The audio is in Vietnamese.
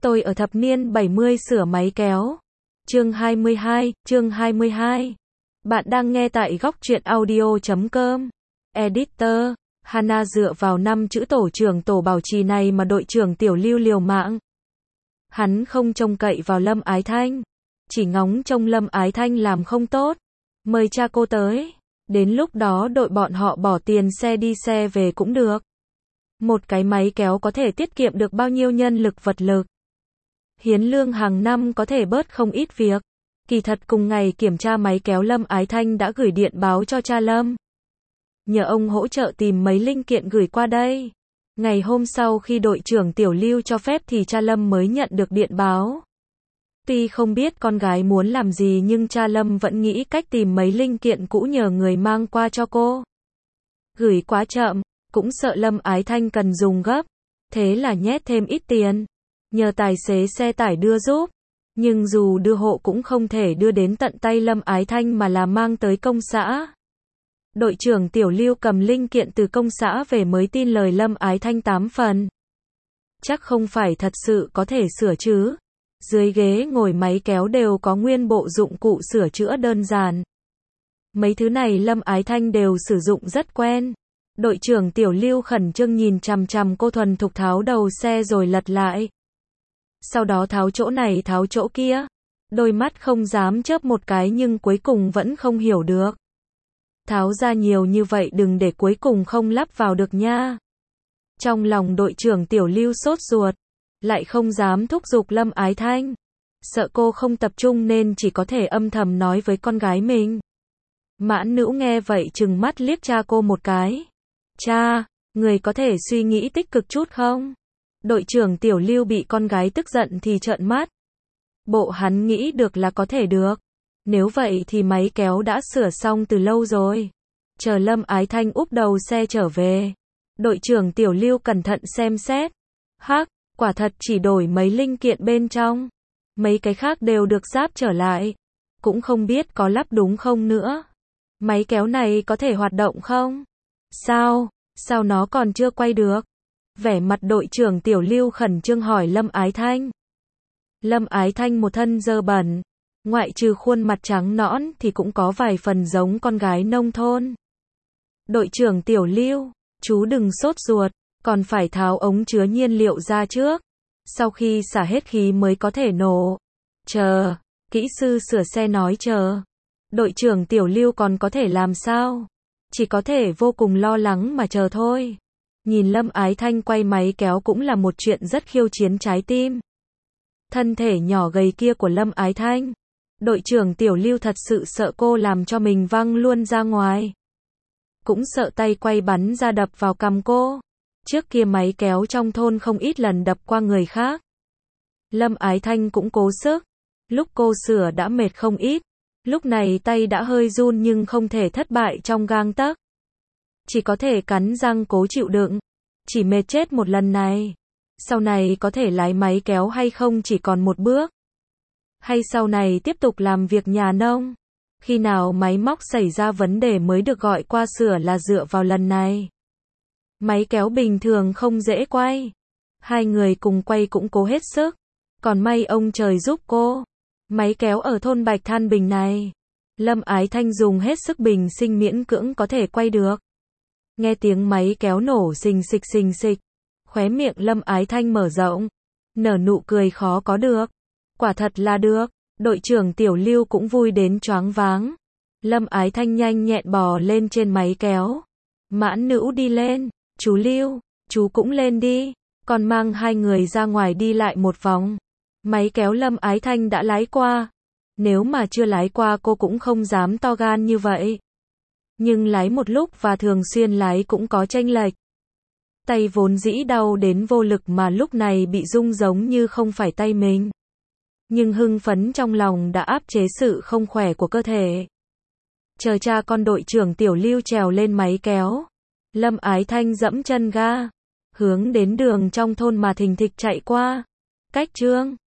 Tôi ở thập niên 70 sửa máy kéo. Chương 22. Bạn đang nghe tại góc truyện audio.com. Editor, Hana dựa vào 5 chữ tổ trưởng tổ bảo trì này mà đội trưởng Tiểu Lưu liều mạng. Hắn không trông cậy vào Lâm Ái Thanh, chỉ ngóng trông Lâm Ái Thanh làm không tốt, mời cha cô tới. Đến lúc đó đội bọn họ bỏ tiền xe đi xe về cũng được. Một cái máy kéo có thể tiết kiệm được bao nhiêu nhân lực vật lực. Hiến lương hàng năm có thể bớt không ít việc. Kỳ thật cùng ngày kiểm tra máy kéo, Lâm Ái Thanh đã gửi điện báo cho cha Lâm. Nhờ ông hỗ trợ tìm mấy linh kiện gửi qua đây. Ngày hôm sau khi đội trưởng Tiểu Lưu cho phép thì cha Lâm mới nhận được điện báo. Tuy không biết con gái muốn làm gì nhưng cha Lâm vẫn nghĩ cách tìm mấy linh kiện cũ nhờ người mang qua cho cô. Gửi quá chậm, cũng sợ Lâm Ái Thanh cần dùng gấp. Thế là nhét thêm ít tiền, nhờ tài xế xe tải đưa giúp. Nhưng dù đưa hộ cũng không thể đưa đến tận tay Lâm Ái Thanh mà là mang tới công xã. Đội trưởng Tiểu Lưu cầm linh kiện từ công xã về mới tin lời Lâm Ái Thanh 8 phần. Chắc không phải thật sự có thể sửa chứ. Dưới ghế ngồi máy kéo đều có nguyên bộ dụng cụ sửa chữa đơn giản. Mấy thứ này Lâm Ái Thanh đều sử dụng rất quen. Đội trưởng Tiểu Lưu khẩn trương nhìn chằm chằm cô thuần thục tháo đầu xe rồi lật lại. Sau đó tháo chỗ này tháo chỗ kia. Đôi mắt không dám chớp một cái nhưng cuối cùng vẫn không hiểu được. Tháo ra nhiều như vậy đừng để cuối cùng không lắp vào được nha. Trong lòng đội trưởng Tiểu Lưu sốt ruột, lại không dám thúc giục Lâm Ái Thanh. Sợ cô không tập trung nên chỉ có thể âm thầm nói với con gái mình. Mãn Nữu nghe vậy trừng mắt liếc cha cô một cái. Cha, người có thể suy nghĩ tích cực chút không? Đội trưởng Tiểu Lưu bị con gái tức giận thì trợn mắt. Bộ hắn nghĩ được là có thể được. Nếu vậy thì máy kéo đã sửa xong từ lâu rồi. Chờ Lâm Ái Thanh úp đầu xe trở về. Đội trưởng Tiểu Lưu cẩn thận xem xét. Hắc, quả thật chỉ đổi mấy linh kiện bên trong. Mấy cái khác đều được ráp trở lại. Cũng không biết có lắp đúng không nữa. Máy kéo này có thể hoạt động không? Sao nó còn chưa quay được? Vẻ mặt đội trưởng Tiểu Lưu khẩn trương hỏi Lâm Ái Thanh. Lâm Ái Thanh một thân dơ bẩn, ngoại trừ khuôn mặt trắng nõn thì cũng có vài phần giống con gái nông thôn. Đội trưởng Tiểu Lưu, chú đừng sốt ruột, còn phải tháo ống chứa nhiên liệu ra trước. Sau khi xả hết khí mới có thể nổ. Chờ, kỹ sư sửa xe nói chờ. Đội trưởng Tiểu Lưu còn có thể làm sao? Chỉ có thể vô cùng lo lắng mà chờ thôi. Nhìn Lâm Ái Thanh quay máy kéo cũng là một chuyện rất khiêu chiến trái tim. Thân thể nhỏ gầy kia của Lâm Ái Thanh. Đội trưởng Tiểu Lưu thật sự sợ cô làm cho mình văng luôn ra ngoài. Cũng sợ tay quay bắn ra đập vào cằm cô. Trước kia máy kéo trong thôn không ít lần đập qua người khác. Lâm Ái Thanh cũng cố sức. Lúc cô sửa đã mệt không ít. Lúc này tay đã hơi run nhưng không thể thất bại trong gang tấc. Chỉ có thể cắn răng cố chịu đựng. Chỉ mệt chết một lần này. Sau này có thể lái máy kéo hay không chỉ còn một bước. Hay sau này tiếp tục làm việc nhà nông. Khi nào máy móc xảy ra vấn đề mới được gọi qua sửa là dựa vào lần này. Máy kéo bình thường không dễ quay. Hai người cùng quay cũng cố hết sức. Còn may ông trời giúp cô. Máy kéo ở thôn Bạch Than Bình này, Lâm Ái Thanh dùng hết sức bình sinh miễn cưỡng có thể quay được. Nghe tiếng máy kéo nổ xình xịch. Khóe miệng Lâm Ái Thanh mở rộng. Nở nụ cười khó có được. Quả thật là được. Đội trưởng Tiểu Lưu cũng vui đến choáng váng. Lâm Ái Thanh nhanh nhẹn bò lên trên máy kéo. Mãn Nữu đi lên. Chú Lưu, chú cũng lên đi. Còn mang hai người ra ngoài đi lại một vòng. Máy kéo Lâm Ái Thanh đã lái qua. Nếu mà chưa lái qua cô cũng không dám to gan như vậy. Nhưng lái một lúc và thường xuyên lái cũng có chênh lệch. Tay vốn dĩ đau đến vô lực mà lúc này bị rung giống như không phải tay mình. Nhưng hưng phấn trong lòng đã áp chế sự không khỏe của cơ thể. Chờ cha con đội trưởng Tiểu Lưu trèo lên máy kéo. Lâm Ái Thanh dẫm chân ga. Hướng đến đường trong thôn mà thình thịch chạy qua. Cách Trương